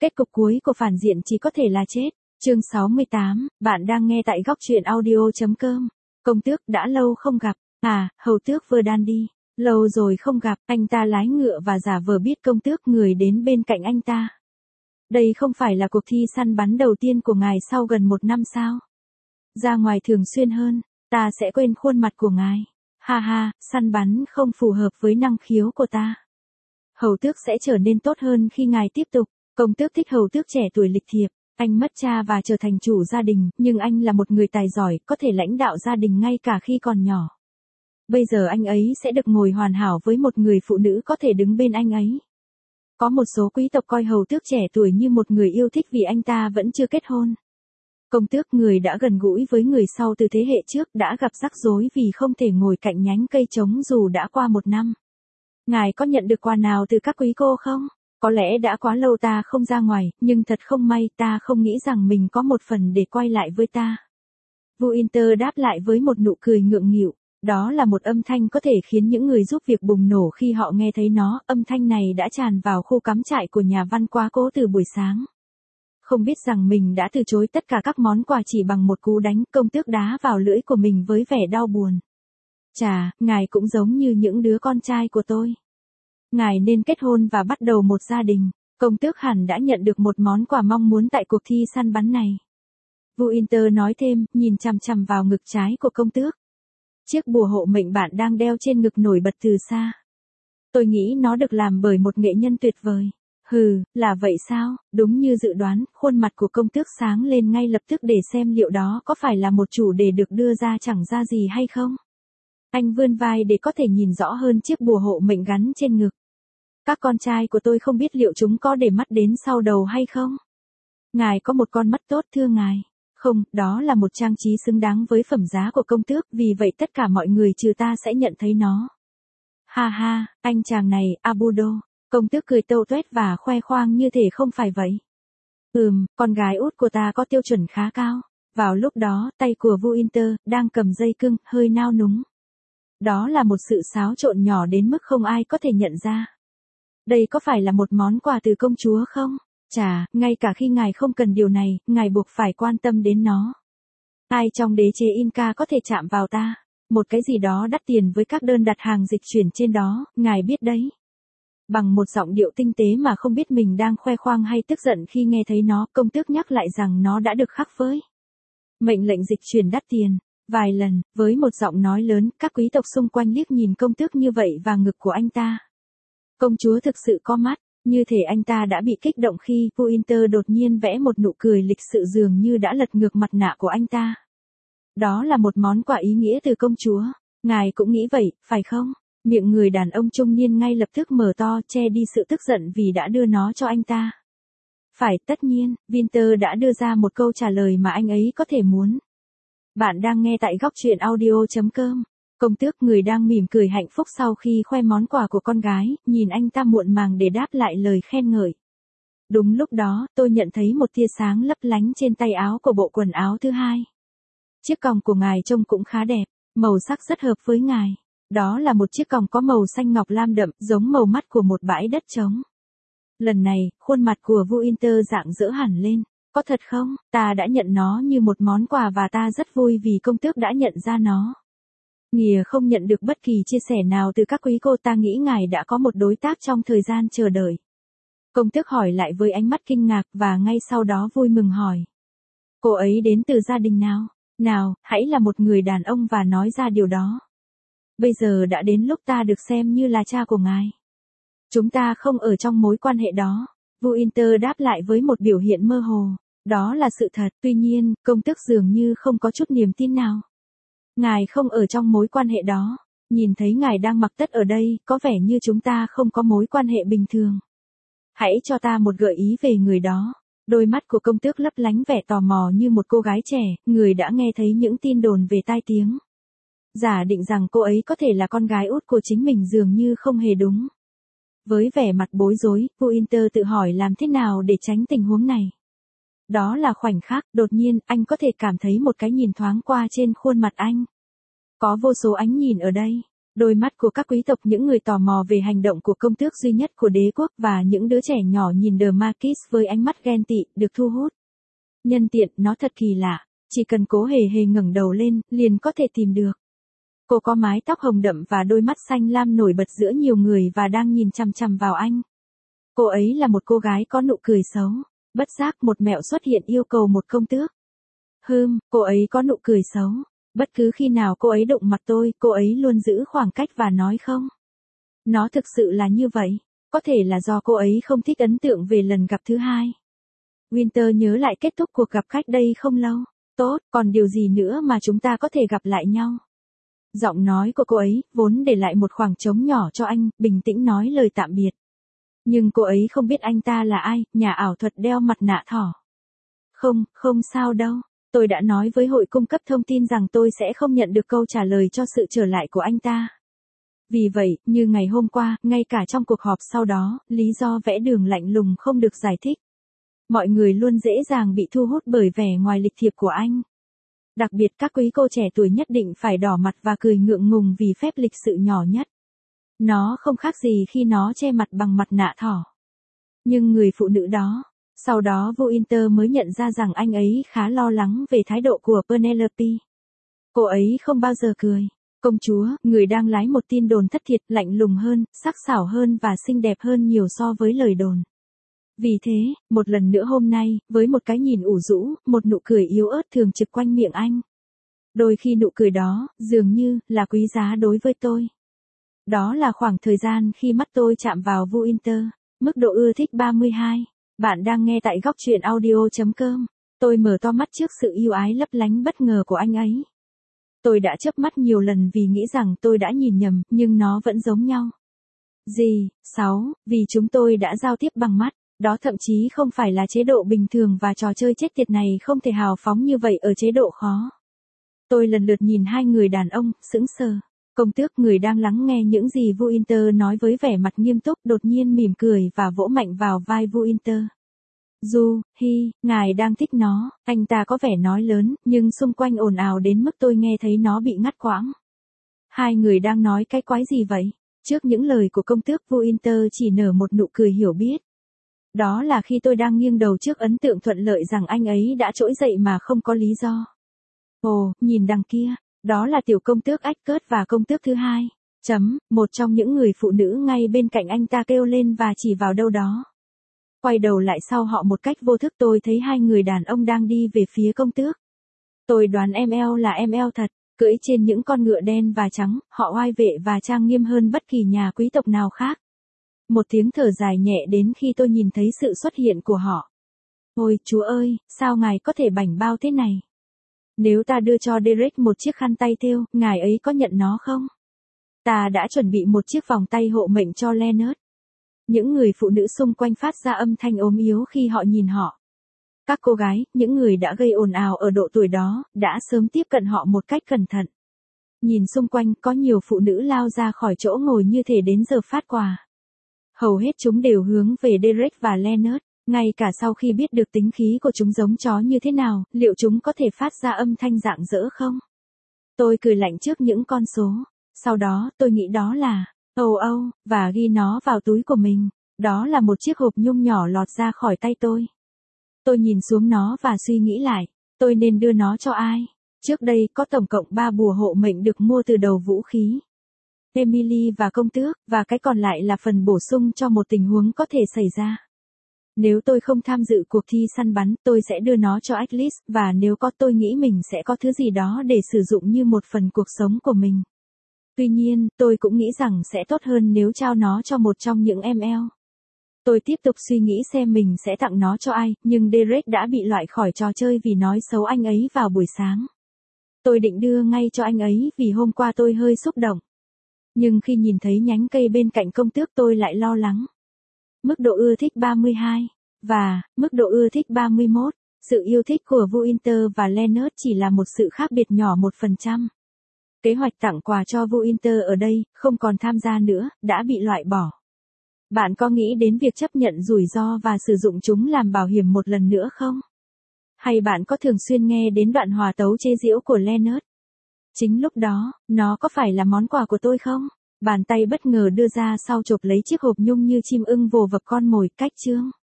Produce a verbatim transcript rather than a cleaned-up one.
Kết cục cuối của phản diện chỉ có thể là chết. Chương sáu mươi tám, bạn đang nghe tại góc truyện audio.com. Công tước đã lâu không gặp. À, hầu tước Verdandi. Lâu rồi không gặp, anh ta lái ngựa và giả vờ biết công tước người đến bên cạnh anh ta. Đây không phải là cuộc thi săn bắn đầu tiên của ngài sau gần một năm sao? Ra ngoài thường xuyên hơn, ta sẽ quên khuôn mặt của ngài. Ha ha, săn bắn không phù hợp với năng khiếu của ta. Hầu tước sẽ trở nên tốt hơn khi ngài tiếp tục. Công tước thích hầu tước trẻ tuổi lịch thiệp. Anh mất cha và trở thành chủ gia đình, nhưng anh là một người tài giỏi, có thể lãnh đạo gia đình ngay cả khi còn nhỏ. Bây giờ anh ấy sẽ được ngồi hoàn hảo với một người phụ nữ có thể đứng bên anh ấy. Có một số quý tộc coi hầu tước trẻ tuổi như một người yêu thích vì anh ta vẫn chưa kết hôn. Công tước người đã gần gũi với người sau từ thế hệ trước đã gặp rắc rối vì không thể ngồi cạnh nhánh cây trống dù đã qua một năm. Ngài có nhận được quà nào từ các quý cô không? Có lẽ đã quá lâu ta không ra ngoài, nhưng thật không may ta không nghĩ rằng mình có một phần để quay lại với ta. Winter đáp lại với một nụ cười ngượng nghịu. Đó là một âm thanh có thể khiến những người giúp việc bùng nổ khi họ nghe thấy nó. Âm thanh này đã tràn vào khu cắm trại của nhà văn quá cố từ buổi sáng. Không biết rằng mình đã từ chối tất cả các món quà chỉ bằng một cú đánh, công tước đá vào lưỡi của mình với vẻ đau buồn. Chà, ngài cũng giống như những đứa con trai của tôi. Ngài nên kết hôn và bắt đầu một gia đình. Công tước hẳn đã nhận được một món quà mong muốn tại cuộc thi săn bắn này. Winter nói thêm, nhìn chằm chằm vào ngực trái của công tước. Chiếc bùa hộ mệnh bạn đang đeo trên ngực nổi bật từ xa. Tôi nghĩ nó được làm bởi một nghệ nhân tuyệt vời. Hừ, là vậy sao? Đúng như dự đoán, khuôn mặt của công tước sáng lên ngay lập tức để xem liệu đó có phải là một chủ đề được đưa ra chẳng ra gì hay không. Anh vươn vai để có thể nhìn rõ hơn chiếc bùa hộ mệnh gắn trên ngực. Các con trai của tôi không biết liệu chúng có để mắt đến sau đầu hay không. Ngài có một con mắt tốt thưa ngài. Không, đó là một trang trí xứng đáng với phẩm giá của công tước, vì vậy tất cả mọi người trừ ta sẽ nhận thấy nó. Ha ha, anh chàng này, Abudo. Công tước cười tâu tuét và khoe khoang như thể không phải vậy. Ừm, con gái út của ta có tiêu chuẩn khá cao. Vào lúc đó, tay của Winter đang cầm dây cưng, hơi nao núng. Đó là một sự xáo trộn nhỏ đến mức không ai có thể nhận ra. Đây có phải là một món quà từ công chúa không? Chà, ngay cả khi ngài không cần điều này, ngài buộc phải quan tâm đến nó. Ai trong đế chế Inca có thể chạm vào ta? Một cái gì đó đắt tiền với các đơn đặt hàng dịch chuyển trên đó, ngài biết đấy. Bằng một giọng điệu tinh tế mà không biết mình đang khoe khoang hay tức giận khi nghe thấy nó, công tước nhắc lại rằng nó đã được khắc với mệnh lệnh dịch chuyển đắt tiền. Vài lần, với một giọng nói lớn, các quý tộc xung quanh liếc nhìn công tước như vậy và ngực của anh ta. Công chúa thực sự có mắt. Như thể anh ta đã bị kích động khi Winter đột nhiên vẽ một nụ cười lịch sự dường như đã lật ngược mặt nạ của anh ta. Đó là một món quà ý nghĩa từ công chúa. Ngài cũng nghĩ vậy, phải không? Miệng người đàn ông trung niên ngay lập tức mở to, che đi sự tức giận vì đã đưa nó cho anh ta. Phải, tất nhiên, Winter đã đưa ra một câu trả lời mà anh ấy có thể muốn. Bạn đang nghe tại góc truyện audio.com. Công tước người đang mỉm cười hạnh phúc sau khi khoe món quà của con gái, nhìn anh ta muộn màng để đáp lại lời khen ngợi. Đúng lúc đó, tôi nhận thấy một tia sáng lấp lánh trên tay áo của bộ quần áo thứ hai. Chiếc còng của ngài trông cũng khá đẹp, màu sắc rất hợp với ngài. Đó là một chiếc còng có màu xanh ngọc lam đậm, giống màu mắt của một bãi đất trống. Lần này, khuôn mặt của Winter rạng rỡ hẳn lên. Có thật không? Ta đã nhận nó như một món quà và ta rất vui vì công tước đã nhận ra nó. Nghìa không nhận được bất kỳ chia sẻ nào từ các quý cô, ta nghĩ ngài đã có một đối tác trong thời gian chờ đợi. Công tước hỏi lại với ánh mắt kinh ngạc và ngay sau đó vui mừng hỏi. Cô ấy đến từ gia đình nào? Nào, hãy là một người đàn ông và nói ra điều đó. Bây giờ đã đến lúc ta được xem như là cha của ngài. Chúng ta không ở trong mối quan hệ đó. Winter đáp lại với một biểu hiện mơ hồ. Đó là sự thật, tuy nhiên, công tước dường như không có chút niềm tin nào. Ngài không ở trong mối quan hệ đó. Nhìn thấy ngài đang mặc tất ở đây, có vẻ như chúng ta không có mối quan hệ bình thường. Hãy cho ta một gợi ý về người đó. Đôi mắt của công tước lấp lánh vẻ tò mò như một cô gái trẻ, người đã nghe thấy những tin đồn về tai tiếng. Giả định rằng cô ấy có thể là con gái út của chính mình dường như không hề đúng. Với vẻ mặt bối rối, Winter tự hỏi làm thế nào để tránh tình huống này. Đó là khoảnh khắc, đột nhiên, anh có thể cảm thấy một cái nhìn thoáng qua trên khuôn mặt anh. Có vô số ánh nhìn ở đây. Đôi mắt của các quý tộc, những người tò mò về hành động của công tước duy nhất của đế quốc và những đứa trẻ nhỏ nhìn The Marquis với ánh mắt ghen tị, được thu hút. Nhân tiện, nó thật kỳ lạ, chỉ cần cố hề hề ngẩng đầu lên, liền có thể tìm được. Cô có mái tóc hồng đậm và đôi mắt xanh lam nổi bật giữa nhiều người và đang nhìn chằm chằm vào anh. Cô ấy là một cô gái có nụ cười xấu. Bất giác một mẹo xuất hiện yêu cầu một công tước. Hừm, cô ấy có nụ cười xấu. Bất cứ khi nào cô ấy đụng mặt tôi, cô ấy luôn giữ khoảng cách và nói không. Nó thực sự là như vậy. Có thể là do cô ấy không thích ấn tượng về lần gặp thứ hai. Winter nhớ lại kết thúc cuộc gặp cách đây không lâu. Tốt, còn điều gì nữa mà chúng ta có thể gặp lại nhau? Giọng nói của cô ấy, vốn để lại một khoảng trống nhỏ cho anh, bình tĩnh nói lời tạm biệt. Nhưng cô ấy không biết anh ta là ai, nhà ảo thuật đeo mặt nạ thỏ. Không, không sao đâu. Tôi đã nói với hội cung cấp thông tin rằng tôi sẽ không nhận được câu trả lời cho sự trở lại của anh ta. Vì vậy, như ngày hôm qua, ngay cả trong cuộc họp sau đó, lý do vẽ đường lạnh lùng không được giải thích. Mọi người luôn dễ dàng bị thu hút bởi vẻ ngoài lịch thiệp của anh. Đặc biệt các quý cô trẻ tuổi nhất định phải đỏ mặt và cười ngượng ngùng vì phép lịch sự nhỏ nhất. Nó không khác gì khi nó che mặt bằng mặt nạ thỏ. Nhưng người phụ nữ đó, sau đó Winter mới nhận ra rằng anh ấy khá lo lắng về thái độ của Penelope. Cô ấy không bao giờ cười. Công chúa, người đang lái một tin đồn thất thiệt, lạnh lùng hơn, sắc sảo hơn và xinh đẹp hơn nhiều so với lời đồn. Vì thế, một lần nữa hôm nay, với một cái nhìn ủ rũ, một nụ cười yếu ớt thường trực quanh miệng anh. Đôi khi nụ cười đó, dường như, là quý giá đối với tôi. Đó là khoảng thời gian khi mắt tôi chạm vào Winter. Mức độ ưa thích ba mươi hai. Bạn đang nghe tại góc truyện audio chấm com. Tôi mở to mắt trước sự yêu ái lấp lánh bất ngờ của anh ấy. Tôi đã chớp mắt nhiều lần vì nghĩ rằng tôi đã nhìn nhầm, nhưng nó vẫn giống nhau. Gì? sáu. Vì chúng tôi đã giao tiếp bằng mắt. Đó thậm chí không phải là chế độ bình thường và trò chơi chết tiệt này không thể hào phóng như vậy ở chế độ khó. Tôi lần lượt nhìn hai người đàn ông, sững sờ. Công tước, người đang lắng nghe những gì Winter nói với vẻ mặt nghiêm túc, đột nhiên mỉm cười và vỗ mạnh vào vai Winter. Du, hi, ngài đang thích nó, anh ta có vẻ nói lớn, nhưng xung quanh ồn ào đến mức tôi nghe thấy nó bị ngắt quãng. Hai người đang nói cái quái gì vậy? Trước những lời của công tước, Winter chỉ nở một nụ cười hiểu biết. Đó là khi tôi đang nghiêng đầu trước ấn tượng thuận lợi rằng anh ấy đã trỗi dậy mà không có lý do. Ồ, nhìn đằng kia, đó là tiểu công tước Eckert và công tước thứ hai. Chấm, một trong những người phụ nữ ngay bên cạnh anh ta kêu lên và chỉ vào đâu đó. Quay đầu lại sau họ một cách vô thức, tôi thấy hai người đàn ông đang đi về phía công tước. Tôi đoán em eo là em eo thật, cưỡi trên những con ngựa đen và trắng, họ oai vệ và trang nghiêm hơn bất kỳ nhà quý tộc nào khác. Một tiếng thở dài nhẹ đến khi tôi nhìn thấy sự xuất hiện của họ. Ôi, Chúa ơi, sao ngài có thể bảnh bao thế này? Nếu ta đưa cho Derek một chiếc khăn tay thêu, ngài ấy có nhận nó không? Ta đã chuẩn bị một chiếc vòng tay hộ mệnh cho Leonard. Những người phụ nữ xung quanh phát ra âm thanh ốm yếu khi họ nhìn họ. Các cô gái, những người đã gây ồn ào ở độ tuổi đó, đã sớm tiếp cận họ một cách cẩn thận. Nhìn xung quanh, có nhiều phụ nữ lao ra khỏi chỗ ngồi như thể đến giờ phát quà. Hầu hết chúng đều hướng về Derek và Leonard. Ngay cả sau khi biết được tính khí của chúng giống chó như thế nào, liệu chúng có thể phát ra âm thanh rạng rỡ không? Tôi cười lạnh trước những con số. Sau đó, tôi nghĩ đó là, âu âu, và ghi nó vào túi của mình. Đó là một chiếc hộp nhung nhỏ lọt ra khỏi tay tôi. Tôi nhìn xuống nó và suy nghĩ lại, tôi nên đưa nó cho ai? Trước đây, có tổng cộng ba bùa hộ mệnh được mua từ đầu vũ khí. Emily và công tước, và cái còn lại là phần bổ sung cho một tình huống có thể xảy ra. Nếu tôi không tham dự cuộc thi săn bắn, tôi sẽ đưa nó cho Alice, và nếu có, tôi nghĩ mình sẽ có thứ gì đó để sử dụng như một phần cuộc sống của mình. Tuy nhiên, tôi cũng nghĩ rằng sẽ tốt hơn nếu trao nó cho một trong những em eo. Tôi tiếp tục suy nghĩ xem mình sẽ tặng nó cho ai, nhưng Derek đã bị loại khỏi trò chơi vì nói xấu anh ấy vào buổi sáng. Tôi định đưa ngay cho anh ấy vì hôm qua tôi hơi xúc động. Nhưng khi nhìn thấy nhánh cây bên cạnh công tước tôi lại lo lắng. Mức độ ưa thích ba mươi hai. Và, mức độ ưa thích ba mươi mốt. Sự yêu thích của Winter và Leonard chỉ là một sự khác biệt nhỏ một phần trăm. Kế hoạch tặng quà cho Winter ở đây, không còn tham gia nữa, đã bị loại bỏ. Bạn có nghĩ đến việc chấp nhận rủi ro và sử dụng chúng làm bảo hiểm một lần nữa không? Hay bạn có thường xuyên nghe đến đoạn hòa tấu chế giễu của Leonard? Chính lúc đó, nó có phải là món quà của tôi không? Bàn tay bất ngờ đưa ra sau chộp lấy chiếc hộp nhung như chim ưng vồ vập con mồi, cách chương.